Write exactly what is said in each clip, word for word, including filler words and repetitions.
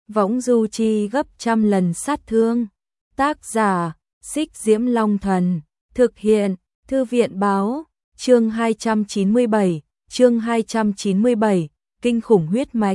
võng du chi gấp trăm lần sát thương. Tác giả, Xích Diễm Long Thần, thực hiện, Thư viện báo, chương hai trăm chín mươi bảy, chương hai trăm chín mươi bảy, kinh khủng huyết mạch.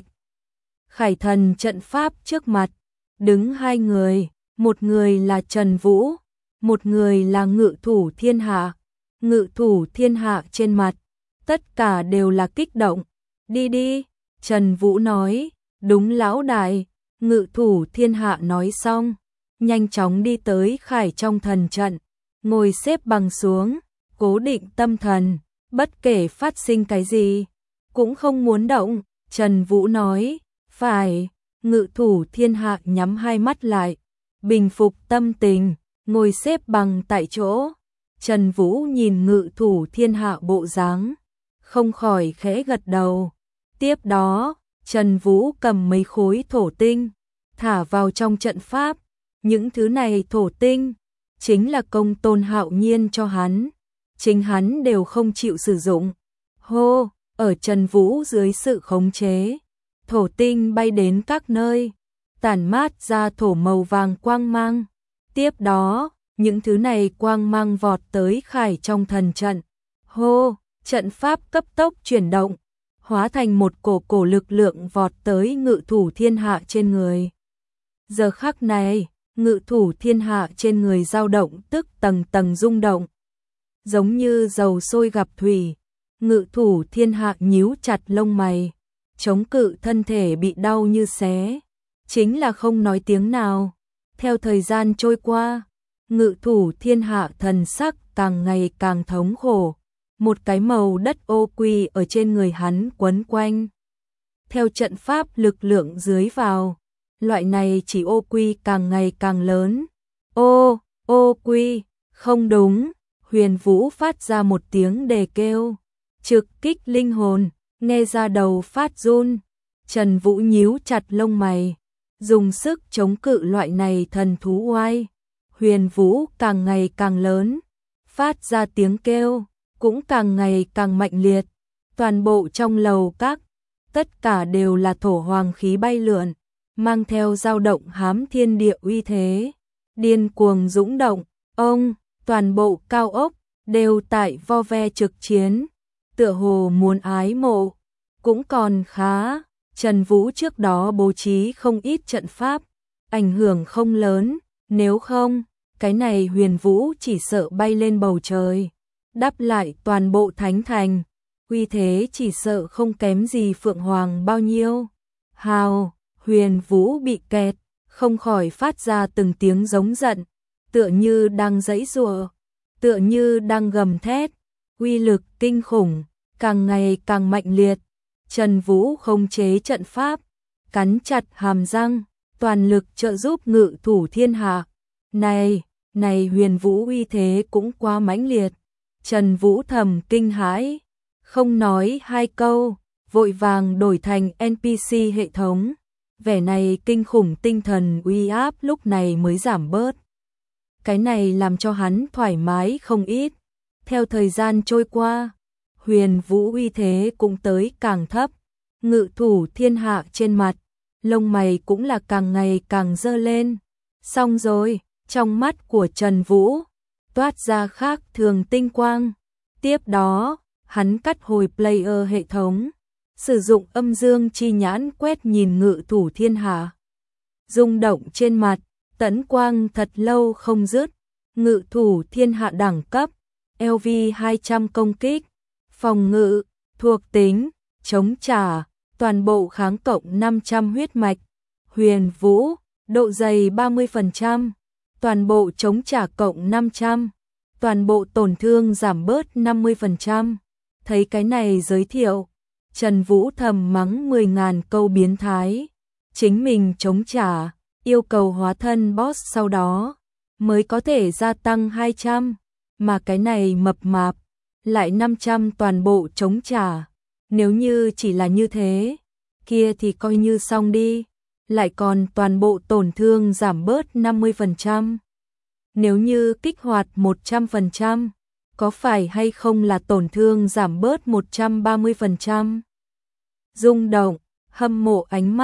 Khải thần trận pháp trước mặt, đứng hai người, một người là Trần Vũ, một người là Ngự Thủ Thiên Hạ. Ngự Thủ Thiên Hạ trên mặt, tất cả đều là kích động. Đi đi, Trần Vũ nói, đúng lão đại. Ngự Thủ Thiên Hạ nói xong, nhanh chóng đi tới Khải trong thần trận, ngồi xếp bằng xuống, cố định tâm thần, bất kể phát sinh cái gì, cũng không muốn động. Trần Vũ nói, phải. Ngự Thủ Thiên Hạ nhắm hai mắt lại, bình phục tâm tình, ngồi xếp bằng tại chỗ. Trần Vũ nhìn Ngự Thủ Thiên Hạ bộ dáng, không khỏi khẽ gật đầu. Tiếp đó, Trần Vũ cầm mấy khối thổ tinh, thả vào trong trận pháp. Những thứ này thổ tinh, chính là công tôn hạo nhiên cho hắn, chính hắn đều không chịu sử dụng. Hô, ở Trần Vũ dưới sự khống chế, thổ tinh bay đến các nơi, tản mát ra thổ màu vàng quang mang. Tiếp đó, những thứ này quang mang vọt tới Khải trong thần trận. Hô, trận pháp cấp tốc chuyển động, hóa thành một cổ cổ lực lượng vọt tới Ngự Thủ Thiên Hạ trên người. Giờ khắc này, Ngự Thủ Thiên Hạ trên người dao động, tức tầng tầng rung động, giống như dầu sôi gặp thủy. Ngự Thủ Thiên Hạ nhíu chặt lông mày, chống cự thân thể bị đau như xé, chính là không nói tiếng nào. Theo thời gian trôi qua, Ngự Thủ Thiên Hạ thần sắc càng ngày càng thống khổ, một cái màu đất ô quy ở trên người hắn quấn quanh. Theo trận pháp lực lượng dưới vào, loại này chỉ ô quy càng ngày càng lớn. Ô, ô quy, không đúng. Huyền Vũ phát ra một tiếng đề kêu, trực kích linh hồn, nghe ra đầu phát run. Trần Vũ nhíu chặt lông mày, dùng sức chống cự loại này thần thú oai. Huyền Vũ càng ngày càng lớn, phát ra tiếng kêu cũng càng ngày càng mạnh liệt. Toàn bộ trong lầu các, tất cả đều là thổ hoàng khí bay lượn, mang theo dao động hám thiên địa uy thế, điên cuồng dũng động. Ông, toàn bộ cao ốc đều tại vo ve trực chiến, tựa hồ muốn ái mộ. Cũng còn khá, Trần Vũ trước đó bố trí không ít trận pháp, ảnh hưởng không lớn, nếu không, cái này Huyền Vũ chỉ sợ bay lên bầu trời, đáp lại toàn bộ thánh thành, uy thế chỉ sợ không kém gì Phượng Hoàng bao nhiêu. Hào, Huyền Vũ bị kẹt, không khỏi phát ra từng tiếng giống giận, tựa như đang giãy giụa, tựa như đang gầm thét, uy lực kinh khủng, càng ngày càng mạnh liệt. Trần Vũ khống chế trận pháp, cắn chặt hàm răng, toàn lực trợ giúp Ngự Thủ Thiên Hạ. Này, này Huyền Vũ uy thế cũng quá mãnh liệt. Trần Vũ thầm kinh hãi, không nói hai câu, vội vàng đổi thành en pê xê hệ thống. Vẻ này kinh khủng tinh thần uy áp lúc này mới giảm bớt. Cái này làm cho hắn thoải mái không ít. Theo thời gian trôi qua, Huyền Vũ uy thế cũng tới càng thấp. Ngự Thủ Thiên Hạ trên mặt, lông mày cũng là càng ngày càng dơ lên. Xong rồi, trong mắt của Trần Vũ toát ra khác thường tinh quang. Tiếp đó, hắn cắt hồi player hệ thống, sử dụng âm dương chi nhãn quét nhìn Ngự Thủ Thiên Hạ. Rung động trên mặt, tẫn quang thật lâu không dứt. Ngự Thủ Thiên Hạ đẳng cấp, lv hai trăm công kích, phòng ngự, thuộc tính, chống trả, toàn bộ kháng cộng năm trăm huyết mạch. Huyền Vũ, độ dày ba mươi phần trăm, toàn bộ chống trả cộng năm trăm, toàn bộ tổn thương giảm bớt năm mươi phần trăm. Thấy cái này giới thiệu, Trần Vũ thầm mắng mười ngàn câu biến thái. Chính mình chống trả, yêu cầu hóa thân boss sau đó mới có thể gia tăng hai trăm, mà cái này mập mạp lại năm trăm toàn bộ chống trả. Nếu như chỉ là như thế, kia thì coi như xong đi, lại còn toàn bộ tổn thương giảm bớt năm mươi phần trăm. Nếu như kích hoạt một trăm phần trăm, có phải hay không là tổn thương giảm bớt một trăm ba mươi phần trăm? Rung động, hâm mộ ánh mắt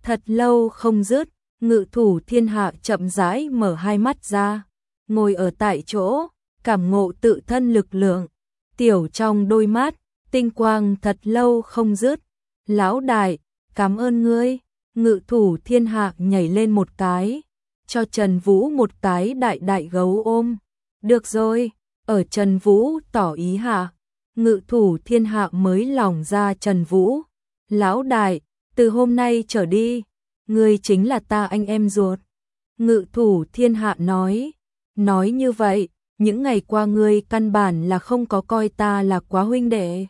Thật lâu không dứt, Ngự Thủ Thiên Hạ chậm rãi mở hai mắt ra, ngồi ở tại chỗ, cảm ngộ tự thân lực lượng, tiểu trong đôi mắt, tinh quang thật lâu không dứt. Lão đại, cảm ơn ngươi. Ngự Thủ Thiên Hạ nhảy lên một cái, cho Trần Vũ một cái đại đại gấu ôm. Được rồi, ở Trần Vũ tỏ ý hạ, Ngự Thủ Thiên Hạ mới lỏng ra Trần Vũ. Lão đại, từ hôm nay trở đi, ngươi chính là ta anh em ruột. Ngự Thủ Thiên Hạ nói, nói như vậy, những ngày qua ngươi căn bản là không có coi ta là quá huynh đệ.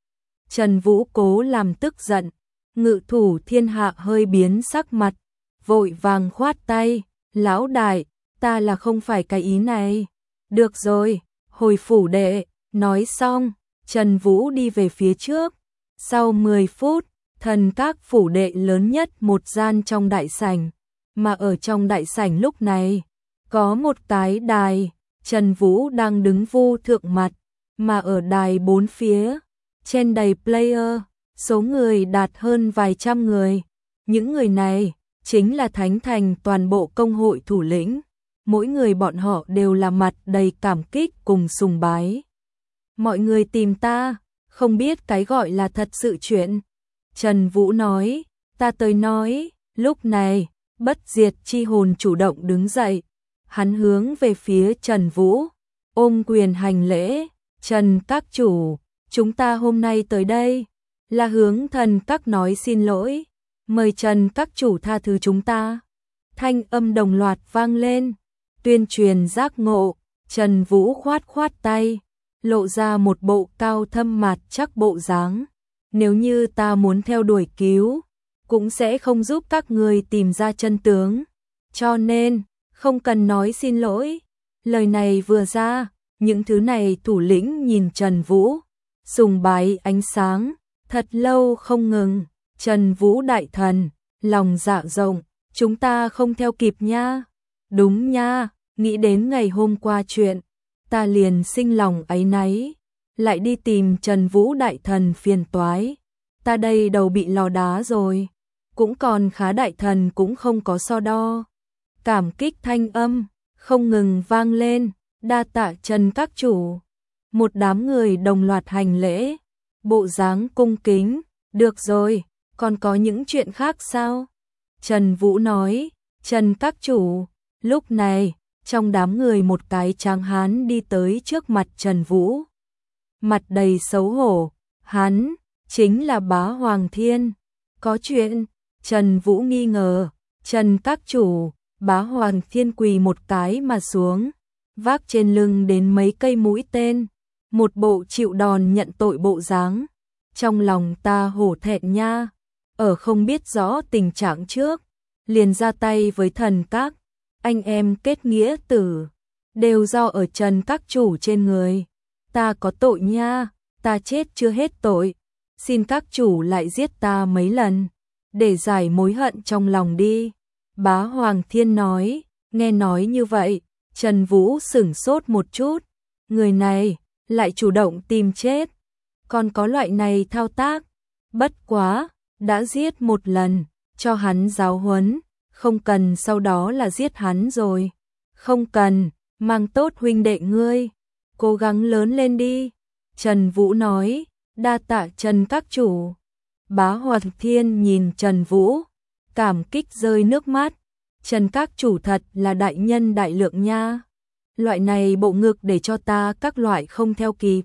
Trần Vũ cố làm tức giận, Ngự Thủ Thiên Hạ hơi biến sắc mặt, vội vàng khoát tay, lão đại, ta là không phải cái ý này. Được rồi, hồi phủ đệ. Nói xong, Trần Vũ đi về phía trước. Sau mười phút, thần các phủ đệ lớn nhất một gian trong đại sảnh, mà ở trong đại sảnh lúc này, có một cái đài, Trần Vũ đang đứng vu thượng mặt, mà ở đài bốn phía, trên đầy player, số người đạt hơn vài trăm người. Những người này chính là Thánh Thành toàn bộ công hội thủ lĩnh, mỗi người bọn họ đều là mặt đầy cảm kích cùng sùng bái. Mọi người tìm ta, không biết cái gọi là thật sự chuyện. Trần Vũ nói, ta tới nói. Lúc này, Bất Diệt Chi Hồn chủ động đứng dậy, hắn hướng về phía Trần Vũ, ôm quyền hành lễ. Trần các chủ, chúng ta hôm nay tới đây là hướng thần các nói xin lỗi, mời Trần các chủ tha thứ chúng ta. Thanh âm đồng loạt vang lên, tuyên truyền giác ngộ. Trần Vũ khoát khoát tay, lộ ra một bộ cao thâm mặt chắc bộ dáng. Nếu như ta muốn theo đuổi cứu, cũng sẽ không giúp các người tìm ra chân tướng. Cho nên, không cần nói xin lỗi. Lời này vừa ra, những thứ này thủ lĩnh nhìn Trần Vũ, sùng bái ánh sáng, thật lâu không ngừng. Trần Vũ đại thần, lòng dạ rộng, chúng ta không theo kịp nha. Đúng nha, nghĩ đến ngày hôm qua chuyện, ta liền sinh lòng áy náy, lại đi tìm Trần Vũ đại thần phiền toái. Ta đây đầu bị lò đá rồi, cũng còn khá, đại thần cũng không có so đo. Cảm kích thanh âm không ngừng vang lên, đa tạ Trần các chủ. Một đám người đồng loạt hành lễ, bộ dáng cung kính. Được rồi, còn có những chuyện khác sao? Trần Vũ nói, Trần các chủ. Lúc này, trong đám người một cái tráng hán đi tới trước mặt Trần Vũ, mặt đầy xấu hổ. Hắn chính là Bá Hoàng Thiên. Có chuyện? Trần Vũ nghi ngờ. Trần các chủ. Bá Hoàng Thiên quỳ một cái mà xuống, vác trên lưng đến mấy cây mũi tên, một bộ chịu đòn nhận tội bộ dáng. Trong lòng ta hổ thẹn nha, ở không biết rõ tình trạng trước, liền ra tay với thần các. Anh em kết nghĩa tử, đều do ở Trần các chủ trên người. Ta có tội nha, ta chết chưa hết tội, xin các chủ lại giết ta mấy lần, để giải mối hận trong lòng đi. Bá Hoàng Thiên nói. Nghe nói như vậy, Trần Vũ sửng sốt một chút. Người này lại chủ động tìm chết, còn có loại này thao tác. Bất quá, đã giết một lần, cho hắn giáo huấn, không cần sau đó là giết hắn rồi. Không cần, mang tốt huynh đệ ngươi, cố gắng lớn lên đi. Trần Vũ nói. Đa tạ Trần các chủ. Bá Hoàng Thiên nhìn Trần Vũ, cảm kích rơi nước mắt. Trần các chủ thật là đại nhân đại lượng nha. Loại này bộ ngực để cho ta các loại không theo kịp.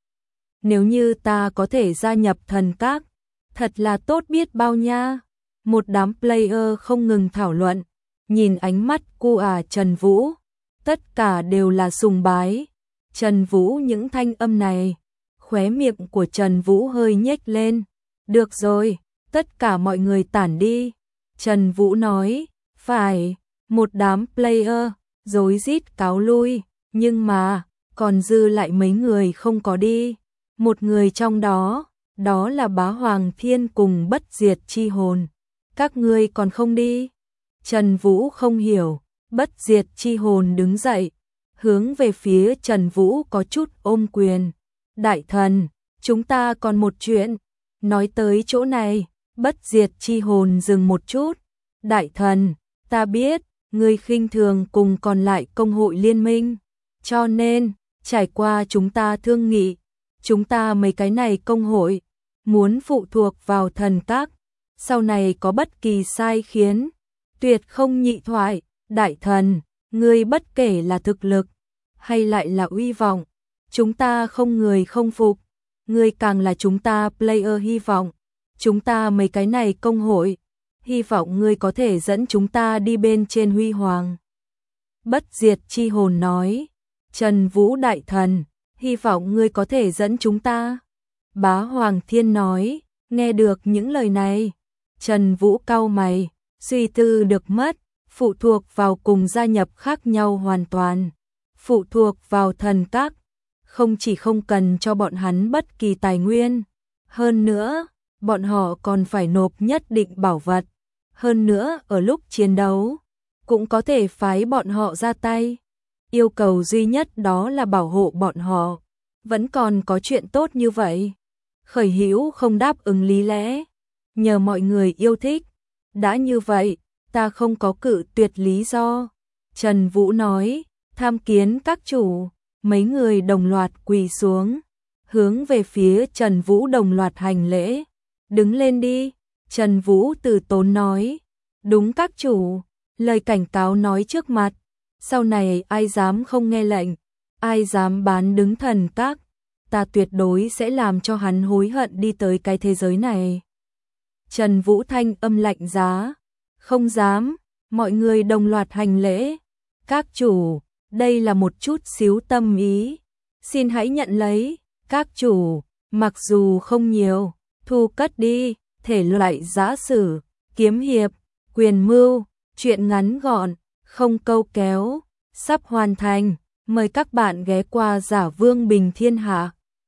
Nếu như ta có thể gia nhập thần các, thật là tốt biết bao nha. Một đám player không ngừng thảo luận, nhìn ánh mắt cu à Trần Vũ, tất cả đều là sùng bái. Trần Vũ những thanh âm này, khóe miệng của Trần Vũ hơi nhếch lên. Được rồi, tất cả mọi người tản đi. Trần Vũ nói. Phải, một đám player rối rít cáo lui, nhưng mà còn dư lại mấy người không có đi. Một người trong đó, đó là Bá Hoàng Thiên cùng Bất Diệt Chi Hồn. Các ngươi còn không đi? Trần Vũ không hiểu. Bất Diệt Chi Hồn đứng dậy, hướng về phía Trần Vũ có chút ôm quyền. Đại thần, chúng ta còn một chuyện. Nói tới chỗ này, Bất diệt chi hồn dừng một chút. Đại thần, ta biết, ngươi khinh thường cùng còn lại công hội liên minh. Cho nên, trải qua chúng ta thương nghị, chúng ta mấy cái này công hội, muốn phụ thuộc vào thần các. Sau này có bất kỳ sai khiến, tuyệt không nhị thoại. Đại thần, ngươi bất kể là thực lực, hay lại là uy vọng, chúng ta không người không phục. Ngươi càng là chúng ta player hy vọng. Chúng ta mấy cái này công hội, hy vọng ngươi có thể dẫn chúng ta đi bên trên huy hoàng. Bất diệt chi hồn nói. Trần Vũ đại thần, hy vọng ngươi có thể dẫn chúng ta. Bá Hoàng Thiên nói. Nghe được những lời này, Trần Vũ cau mày, suy tư được mất, phụ thuộc vào cùng gia nhập khác nhau hoàn toàn. Phụ thuộc vào thần các, không chỉ không cần cho bọn hắn bất kỳ tài nguyên, hơn nữa, bọn họ còn phải nộp nhất định bảo vật. Hơn nữa, ở lúc chiến đấu, cũng có thể phái bọn họ ra tay. Yêu cầu duy nhất đó là bảo hộ bọn họ. Vẫn còn có chuyện tốt như vậy. Khởi Hữu không đáp ứng lý lẽ, nhờ mọi người yêu thích. Đã như vậy, ta không có cự tuyệt lý do. Trần Vũ nói, tham kiến các chủ. Mấy người đồng loạt quỳ xuống, hướng về phía Trần Vũ đồng loạt hành lễ. Đứng lên đi. Trần Vũ từ tốn nói. Đúng các chủ. Lời cảnh cáo nói trước mặt. Sau này ai dám không nghe lệnh, ai dám bán đứng thần các, ta tuyệt đối sẽ làm cho hắn hối hận đi tới cái thế giới này. Trần Vũ thanh âm lạnh giá. Không dám. Mọi người đồng loạt hành lễ. Các chủ, đây là một chút xíu tâm ý, xin hãy nhận lấy. Các chủ, mặc dù không nhiều, thu cất đi. Thể loại giã sử, kiếm hiệp, quyền mưu, truyện ngắn gọn, không câu kéo, sắp hoàn thành. Mời các bạn ghé qua Giả Vương Bình Thiên Hạ.